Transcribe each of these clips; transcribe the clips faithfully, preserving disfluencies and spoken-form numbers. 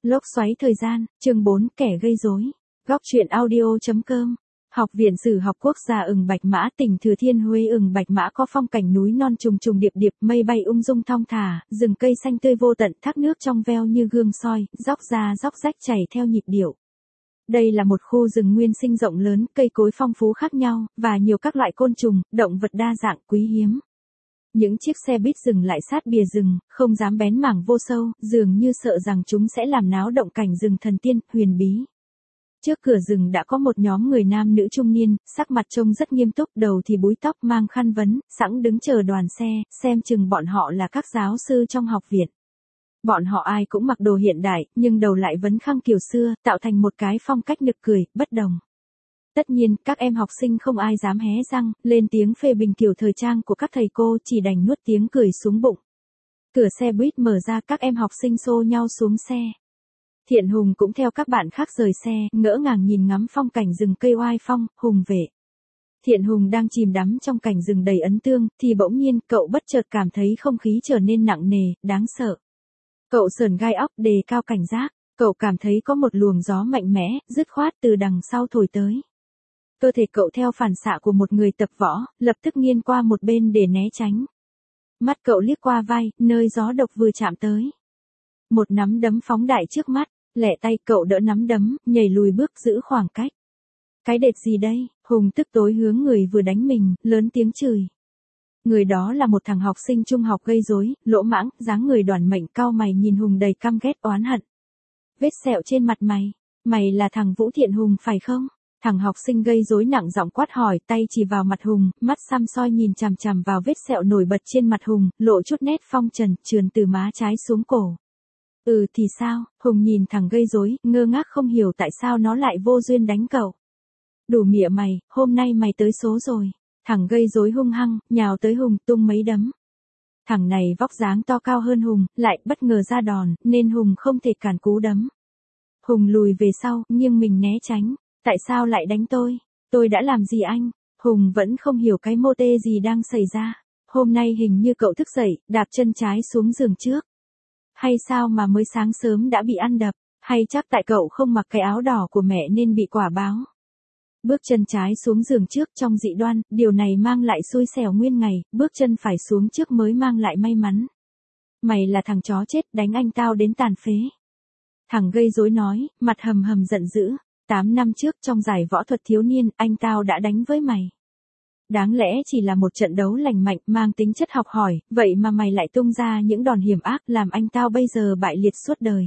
Lốc xoáy thời gian, chương bốn, kẻ gây rối. Góc truyện audio.com. Học viện Sử học quốc gia Ừng Bạch Mã, tỉnh Thừa Thiên Huế. Ừng Bạch Mã có phong cảnh núi non trùng trùng điệp điệp, mây bay ung dung thong thả, rừng cây xanh tươi vô tận, thác nước trong veo như gương soi, róc ra róc rách chảy theo nhịp điệu. Đây là một khu rừng nguyên sinh rộng lớn, cây cối phong phú khác nhau, và nhiều các loại côn trùng, động vật đa dạng quý hiếm. Những chiếc xe buýt dừng lại sát bìa rừng, không dám bén mảng vô sâu, dường như sợ rằng chúng sẽ làm náo động cảnh rừng thần tiên, huyền bí. Trước cửa rừng đã có một nhóm người nam nữ trung niên, sắc mặt trông rất nghiêm túc, đầu thì búi tóc mang khăn vấn, sẵn đứng chờ đoàn xe, xem chừng bọn họ là các giáo sư trong học viện. Bọn họ ai cũng mặc đồ hiện đại, nhưng đầu lại vấn khăn kiểu xưa, tạo thành một cái phong cách nực cười, bất đồng. Tất nhiên, các em học sinh không ai dám hé răng, lên tiếng phê bình kiểu thời trang của các thầy cô, chỉ đành nuốt tiếng cười xuống bụng. Cửa xe buýt mở ra, các em học sinh xô nhau xuống xe. Thiện Hùng cũng theo các bạn khác rời xe, ngỡ ngàng nhìn ngắm phong cảnh rừng cây oai phong, hùng vệ. Thiện Hùng đang chìm đắm trong cảnh rừng đầy ấn tương, thì bỗng nhiên, cậu bất chợt cảm thấy không khí trở nên nặng nề, đáng sợ. Cậu sởn gai óc, đề cao cảnh giác, cậu cảm thấy có một luồng gió mạnh mẽ, dứt khoát từ đằng sau thổi tới. Cơ thể cậu theo phản xạ của một người tập võ, lập tức nghiêng qua một bên để né tránh. Mắt cậu liếc qua vai, nơi gió độc vừa chạm tới. Một nắm đấm phóng đại trước mắt, lẹ tay cậu đỡ nắm đấm, nhảy lùi bước giữ khoảng cách. Cái đệt gì đây? Hùng tức tối hướng người vừa đánh mình, lớn tiếng chửi. Người đó là một thằng học sinh trung học gây rối, lỗ mãng, dáng người đoản mệnh, cau mày nhìn Hùng đầy căm ghét oán hận. Vết sẹo trên mặt mày, mày là thằng Vũ Thiện Hùng phải không? Thằng học sinh gây rối nặng giọng quát hỏi, tay chỉ vào mặt Hùng, mắt xăm soi nhìn chằm chằm vào vết sẹo nổi bật trên mặt Hùng, lộ chút nét phong trần, trườn từ má trái xuống cổ. Ừ thì sao? Hùng nhìn thằng gây rối, ngơ ngác không hiểu tại sao nó lại vô duyên đánh cậu. Đủ mịa mày, hôm nay mày tới số rồi. Thằng gây rối hung hăng, nhào tới Hùng, tung mấy đấm. Thằng này vóc dáng to cao hơn Hùng, lại bất ngờ ra đòn, nên Hùng không thể cản cú đấm. Hùng lùi về sau, nhưng mình né tránh. Tại sao lại đánh tôi? Tôi đã làm gì anh? Hùng vẫn không hiểu cái mô tê gì đang xảy ra. Hôm nay hình như cậu thức dậy, đạp chân trái xuống giường trước. Hay sao mà mới sáng sớm đã bị ăn đập? Hay chắc tại cậu không mặc cái áo đỏ của mẹ nên bị quả báo? Bước chân trái xuống giường trước trong dị đoan, điều này mang lại xui xẻo nguyên ngày, bước chân phải xuống trước mới mang lại may mắn. Mày là thằng chó chết, đánh anh tao đến tàn phế. Thằng gây rối nói, mặt hầm hầm giận dữ. Tám năm trước trong giải võ thuật thiếu niên, anh tao đã đánh với mày. Đáng lẽ chỉ là một trận đấu lành mạnh, mang tính chất học hỏi, vậy mà mày lại tung ra những đòn hiểm ác làm anh tao bây giờ bại liệt suốt đời.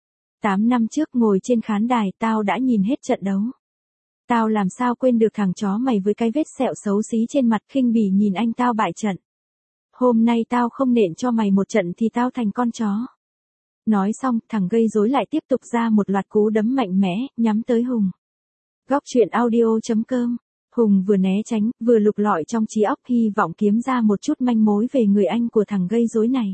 Tám năm trước ngồi trên khán đài, tao đã nhìn hết trận đấu. Tao làm sao quên được thằng chó mày với cái vết sẹo xấu xí trên mặt, khinh bỉ nhìn anh tao bại trận. Hôm nay tao không nện cho mày một trận thì tao thành con chó. Nói xong, thằng gây rối lại tiếp tục ra một loạt cú đấm mạnh mẽ, nhắm tới Hùng. Góc truyện audio.com. Hùng vừa né tránh, vừa lục lọi trong trí óc hy vọng kiếm ra một chút manh mối về người anh của thằng gây rối này.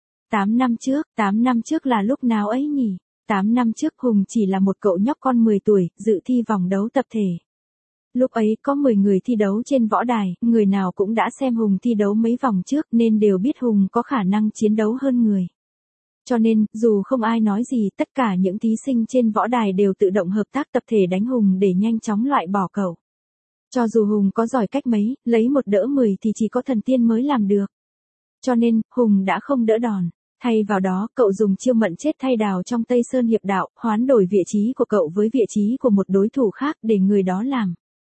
Tám năm trước, tám năm trước là lúc nào ấy nhỉ? Tám năm trước Hùng chỉ là một cậu nhóc con mười tuổi, dự thi vòng đấu tập thể. Lúc ấy có mười người thi đấu trên võ đài, người nào cũng đã xem Hùng thi đấu mấy vòng trước nên đều biết Hùng có khả năng chiến đấu hơn người. Cho nên, dù không ai nói gì, tất cả những thí sinh trên võ đài đều tự động hợp tác tập thể đánh Hùng để nhanh chóng loại bỏ cậu. Cho dù Hùng có giỏi cách mấy, lấy một đỡ mười thì chỉ có thần tiên mới làm được. Cho nên, Hùng đã không đỡ đòn. Thay vào đó, cậu dùng chiêu mận chết thay đào trong Tây Sơn Hiệp Đạo, hoán đổi vị trí của cậu với vị trí của một đối thủ khác để người đó làm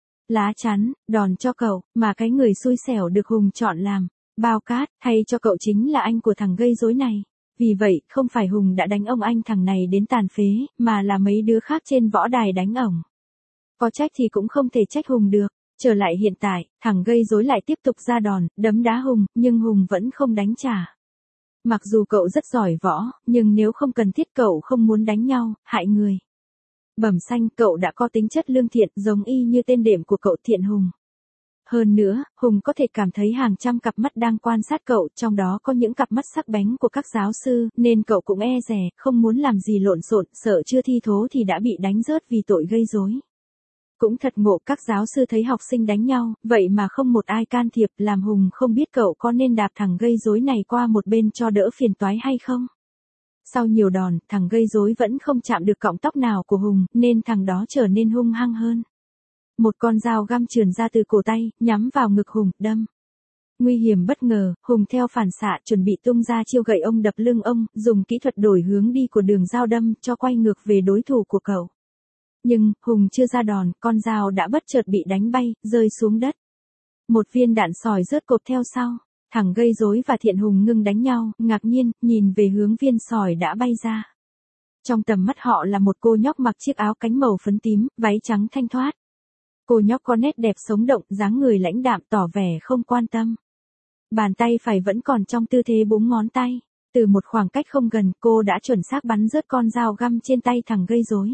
lá chắn, đòn cho cậu, mà cái người xui xẻo được Hùng chọn làm bao cát, thay cho cậu chính là anh của thằng gây rối này. Vì vậy, không phải Hùng đã đánh ông anh thằng này đến tàn phế, mà là mấy đứa khác trên võ đài đánh ổng. Có trách thì cũng không thể trách Hùng được. Trở lại hiện tại, thằng gây rối lại tiếp tục ra đòn, đấm đá Hùng, nhưng Hùng vẫn không đánh trả. Mặc dù cậu rất giỏi võ, nhưng nếu không cần thiết cậu không muốn đánh nhau, hại người. Bẩm xanh, cậu đã có tính chất lương thiện, giống y như tên đệm của cậu Thiện Hùng. Hơn nữa, Hùng có thể cảm thấy hàng trăm cặp mắt đang quan sát cậu, trong đó có những cặp mắt sắc bén của các giáo sư, nên cậu cũng e dè, không muốn làm gì lộn xộn, sợ chưa thi thố thì đã bị đánh rớt vì tội gây rối. Cũng thật ngộ, các giáo sư thấy học sinh đánh nhau, vậy mà không một ai can thiệp, làm Hùng không biết cậu có nên đạp thằng gây rối này qua một bên cho đỡ phiền toái hay không. Sau nhiều đòn, thằng gây rối vẫn không chạm được cọng tóc nào của Hùng, nên thằng đó trở nên hung hăng hơn. Một con dao găm trườn ra từ cổ tay, nhắm vào ngực Hùng, đâm. Nguy hiểm bất ngờ, Hùng theo phản xạ chuẩn bị tung ra chiêu gậy ông đập lưng ông, dùng kỹ thuật đổi hướng đi của đường dao đâm cho quay ngược về đối thủ của cậu. Nhưng, Hùng chưa ra đòn, con dao đã bất chợt bị đánh bay, rơi xuống đất. Một viên đạn sỏi rớt cộp theo sau. Thằng gây rối và Thiện Hùng ngưng đánh nhau, ngạc nhiên, nhìn về hướng viên sỏi đã bay ra. Trong tầm mắt họ là một cô nhóc mặc chiếc áo cánh màu phấn tím, váy trắng thanh thoát. Cô nhóc có nét đẹp sống động, dáng người lãnh đạm tỏ vẻ không quan tâm. Bàn tay phải vẫn còn trong tư thế búng ngón tay. Từ một khoảng cách không gần, cô đã chuẩn xác bắn rớt con dao găm trên tay thằng gây rối.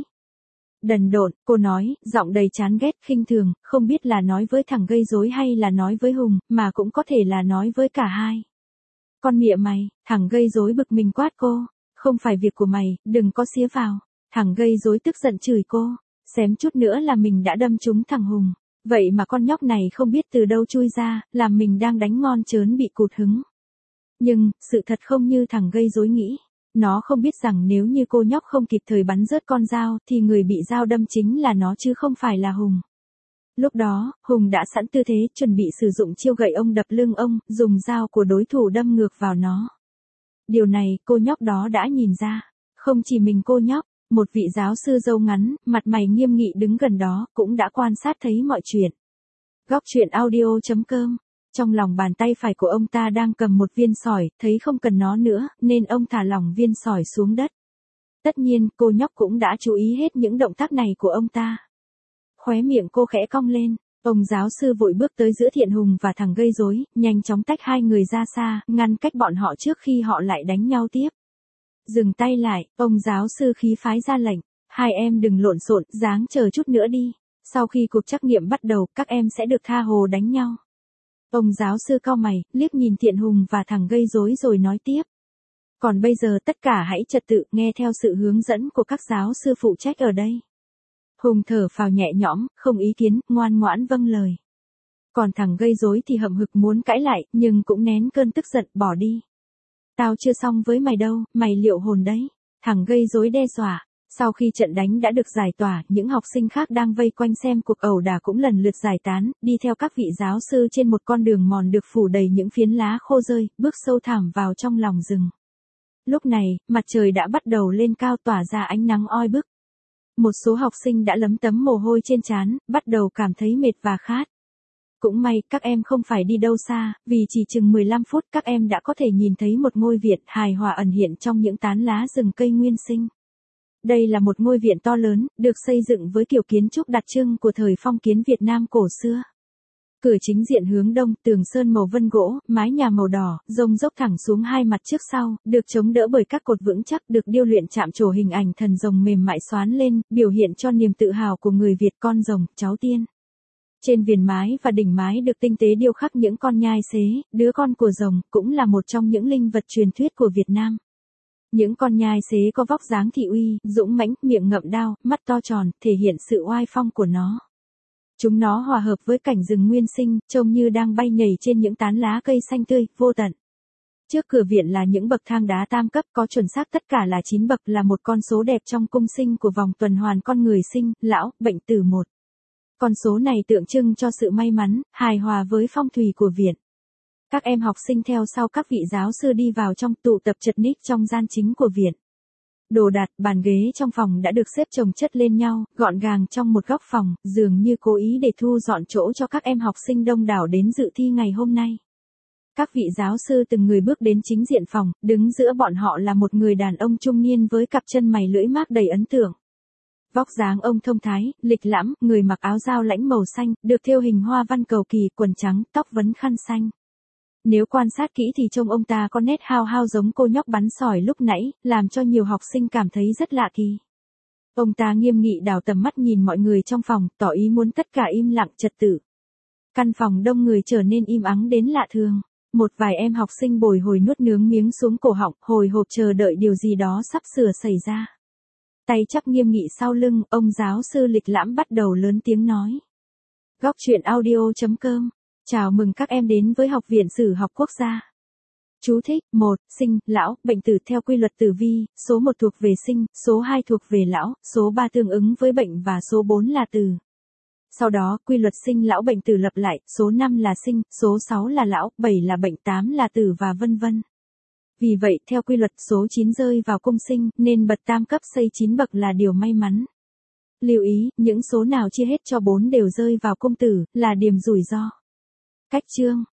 Đần độn, cô nói, giọng đầy chán ghét, khinh thường, không biết là nói với thằng gây rối hay là nói với Hùng, mà cũng có thể là nói với cả hai. Con mịa mày, thằng gây rối bực mình quát cô, không phải việc của mày, đừng có xía vào. Thằng gây rối tức giận chửi cô, xém chút nữa là mình đã đâm trúng thằng Hùng. Vậy mà con nhóc này không biết từ đâu chui ra, làm mình đang đánh ngon trớn bị cụt hứng. Nhưng, sự thật không như thằng gây rối nghĩ. Nó không biết rằng nếu như cô nhóc không kịp thời bắn rớt con dao, thì người bị dao đâm chính là nó chứ không phải là Hùng. Lúc đó, Hùng đã sẵn tư thế, chuẩn bị sử dụng chiêu gậy ông đập lưng ông, dùng dao của đối thủ đâm ngược vào nó. Điều này, cô nhóc đó đã nhìn ra. Không chỉ mình cô nhóc, một vị giáo sư râu ngắn, mặt mày nghiêm nghị đứng gần đó, cũng đã quan sát thấy mọi chuyện. Góc truyện audio chấm com. Trong lòng bàn tay phải của ông ta đang cầm một viên sỏi, thấy không cần nó nữa, nên ông thả lỏng viên sỏi xuống đất. Tất nhiên, cô nhóc cũng đã chú ý hết những động tác này của ông ta. Khóe miệng cô khẽ cong lên, ông giáo sư vội bước tới giữa Thiện Hùng và thằng gây rối, nhanh chóng tách hai người ra xa, ngăn cách bọn họ trước khi họ lại đánh nhau tiếp. Dừng tay lại, ông giáo sư khí phái ra lệnh, hai em đừng lộn xộn, ráng chờ chút nữa đi. Sau khi cuộc trắc nghiệm bắt đầu, các em sẽ được tha hồ đánh nhau. Ông giáo sư cau mày, liếc nhìn Thiện Hùng và thằng gây rối rồi nói tiếp. Còn bây giờ tất cả hãy trật tự, nghe theo sự hướng dẫn của các giáo sư phụ trách ở đây. Hùng thở phào nhẹ nhõm, không ý kiến, ngoan ngoãn vâng lời. Còn thằng gây rối thì hậm hực muốn cãi lại, nhưng cũng nén cơn tức giận, bỏ đi. Tao chưa xong với mày đâu, mày liệu hồn đấy. Thằng gây rối đe dọa. Sau khi trận đánh đã được giải tỏa, những học sinh khác đang vây quanh xem cuộc ẩu đả cũng lần lượt giải tán, đi theo các vị giáo sư trên một con đường mòn được phủ đầy những phiến lá khô rơi, bước sâu thẳm vào trong lòng rừng. Lúc này, mặt trời đã bắt đầu lên cao tỏa ra ánh nắng oi bức. Một số học sinh đã lấm tấm mồ hôi trên trán, bắt đầu cảm thấy mệt và khát. Cũng may, các em không phải đi đâu xa, vì chỉ chừng mười lăm phút các em đã có thể nhìn thấy một ngôi viện hài hòa ẩn hiện trong những tán lá rừng cây nguyên sinh. Đây là một ngôi viện to lớn, được xây dựng với kiểu kiến trúc đặc trưng của thời phong kiến Việt Nam cổ xưa. Cửa chính diện hướng đông, tường sơn màu vân gỗ, mái nhà màu đỏ, rông dốc thẳng xuống hai mặt trước sau, được chống đỡ bởi các cột vững chắc, được điêu luyện chạm trổ hình ảnh thần rồng mềm mại xoán lên, biểu hiện cho niềm tự hào của người Việt, con rồng, cháu tiên. Trên viền mái và đỉnh mái được tinh tế điêu khắc những con nhai xế, đứa con của rồng, cũng là một trong những linh vật truyền thuyết của Việt Nam. Những con nhai xế có vóc dáng thị uy, dũng mãnh, miệng ngậm đao, mắt to tròn, thể hiện sự oai phong của nó. Chúng nó hòa hợp với cảnh rừng nguyên sinh, trông như đang bay nhảy trên những tán lá cây xanh tươi, vô tận. Trước cửa viện là những bậc thang đá tam cấp, có chuẩn xác tất cả là chín bậc, là một con số đẹp trong cung sinh của vòng tuần hoàn con người sinh, lão, bệnh tử một. Con số này tượng trưng cho sự may mắn, hài hòa với phong thủy của viện. Các em học sinh theo sau các vị giáo sư đi vào trong, tụ tập chật ních trong gian chính của viện. Đồ đạc, bàn ghế trong phòng đã được xếp chồng chất lên nhau, gọn gàng trong một góc phòng, dường như cố ý để thu dọn chỗ cho các em học sinh đông đảo đến dự thi ngày hôm nay. Các vị giáo sư từng người bước đến chính diện phòng, đứng giữa bọn họ là một người đàn ông trung niên với cặp chân mày lưỡi mác đầy ấn tượng. Vóc dáng ông thông thái, lịch lãm, người mặc áo dao lãnh màu xanh, được thêu hình hoa văn cầu kỳ, quần trắng, tóc vấn khăn xanh. Nếu quan sát kỹ thì trông ông ta có nét hao hao giống cô nhóc bắn sỏi lúc nãy, làm cho nhiều học sinh cảm thấy rất lạ kỳ. Ông ta nghiêm nghị đảo tầm mắt nhìn mọi người trong phòng, tỏ ý muốn tất cả im lặng trật tự. Căn phòng đông người trở nên im ắng đến lạ thường. Một vài em học sinh bồi hồi nuốt nướng miếng xuống cổ họng, hồi hộp chờ đợi điều gì đó sắp sửa xảy ra. Tay chắp nghiêm nghị sau lưng, ông giáo sư lịch lãm bắt đầu lớn tiếng nói. Góc truyện audio chấm com. Chào mừng các em đến với Học viện Sử học Quốc gia. Chú thích: một. Sinh, lão, bệnh tử theo quy luật tử vi, số một thuộc về sinh, số hai thuộc về lão, số ba tương ứng với bệnh và số bốn là tử. Sau đó, quy luật sinh lão bệnh tử lặp lại, số năm là sinh, số sáu là lão, bảy là bệnh, tám là tử và vân vân. Vì vậy, theo quy luật số chín rơi vào cung sinh, nên bậc tam cấp xây chín bậc là điều may mắn. Lưu ý, những số nào chia hết cho bốn đều rơi vào cung tử, là điểm rủi ro. Cách chương